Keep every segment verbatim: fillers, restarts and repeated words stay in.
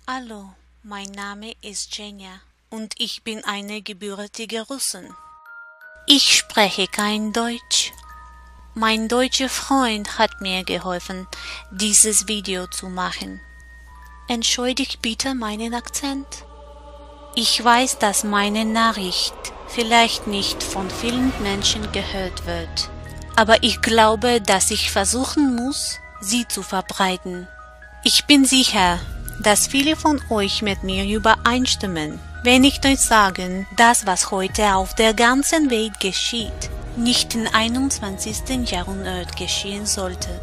Hallo, mein Name ist Jenja und ich bin eine gebürtige Russin. Ich spreche kein Deutsch. Mein deutscher Freund hat mir geholfen, dieses Video zu machen. Entschuldigt bitte meinen Akzent. Ich weiß, dass meine Nachricht vielleicht nicht von vielen Menschen gehört wird, aber ich glaube, dass ich versuchen muss, sie zu verbreiten. Ich bin sicher, dass viele von euch mit mir übereinstimmen, wenn ich euch sage, dass was heute auf der ganzen Welt geschieht, nicht im einundzwanzigsten Jahrhundert geschehen sollte.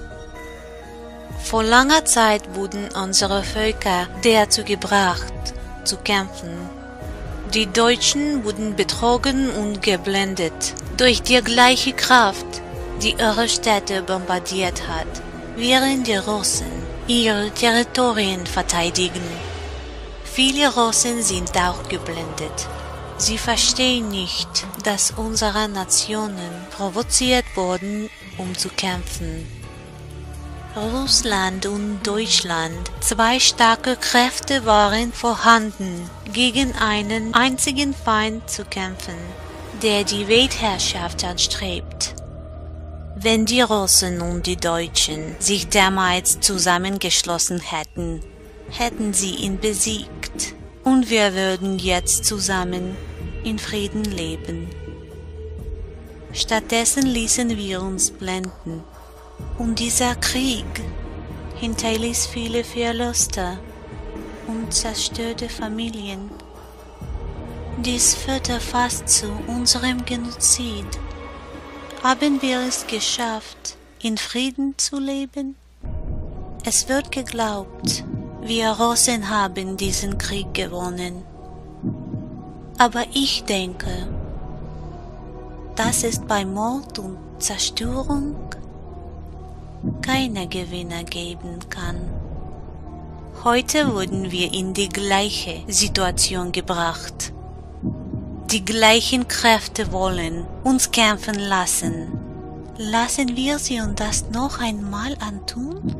Vor langer Zeit wurden unsere Völker dazu gebracht, zu kämpfen. Die Deutschen wurden betrogen und geblendet durch die gleiche Kraft, die ihre Städte bombardiert hat, während die Russen ihre Territorien verteidigen. Viele Russen sind auch geblendet. Sie verstehen nicht, dass unsere Nationen provoziert wurden, um zu kämpfen. Russland und Deutschland, zwei starke Kräfte waren vorhanden, gegen einen einzigen Feind zu kämpfen, der die Weltherrschaft anstrebt. Wenn die Russen und die Deutschen sich damals zusammengeschlossen hätten, hätten sie ihn besiegt und wir würden jetzt zusammen in Frieden leben. Stattdessen ließen wir uns blenden und dieser Krieg hinterließ viele Verluste und zerstörte Familien. Dies führte fast zu unserem Genozid. Haben wir es geschafft, in Frieden zu leben? Es wird geglaubt, wir Russen haben diesen Krieg gewonnen. Aber ich denke, dass es bei Mord und Zerstörung keine Gewinner geben kann. Heute wurden wir in die gleiche Situation gebracht. Die gleichen Kräfte wollen uns kämpfen lassen. Lassen wir sie uns das noch einmal antun?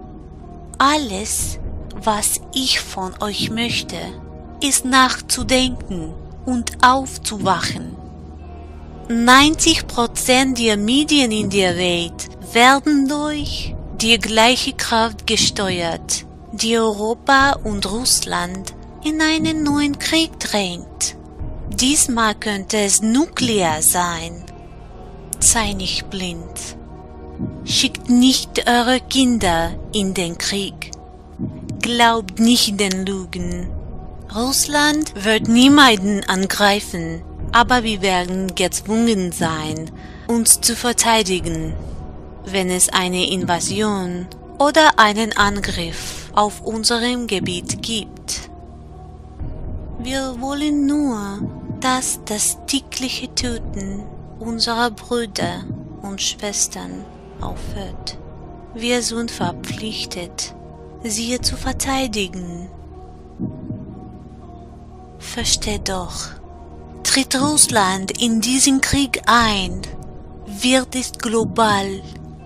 Alles, was ich von euch möchte, ist nachzudenken und aufzuwachen. neunzig Prozent der Medien in der Welt werden durch die gleiche Kraft gesteuert, die Europa und Russland in einen neuen Krieg drängt. Diesmal könnte es nuklear sein. Sei nicht blind. Schickt nicht eure Kinder in den Krieg. Glaubt nicht den Lügen. Russland wird niemanden angreifen, aber wir werden gezwungen sein, uns zu verteidigen, wenn es eine Invasion oder einen Angriff auf unserem Gebiet gibt. Wir wollen nur, dass das tägliche Töten unserer Brüder und Schwestern aufhört. Wir sind verpflichtet, sie zu verteidigen. Versteht doch, tritt Russland in diesen Krieg ein, wird es global.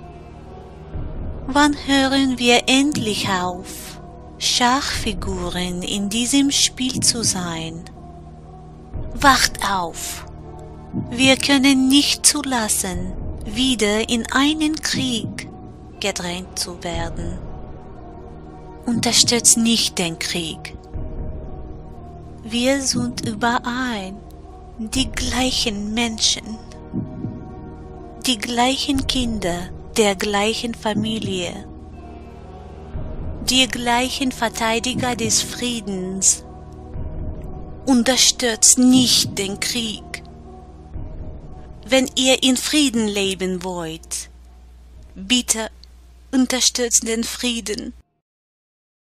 Wann hören wir endlich auf, Schachfiguren in diesem Spiel zu sein? Wacht auf! Wir können nicht zulassen, wieder in einen Krieg gedrängt zu werden. Unterstützt nicht den Krieg. Wir sind überall die gleichen Menschen, die gleichen Kinder der gleichen Familie, die gleichen Verteidiger des Friedens. Unterstützt nicht den Krieg. Wenn ihr in Frieden leben wollt, bitte unterstützt den Frieden.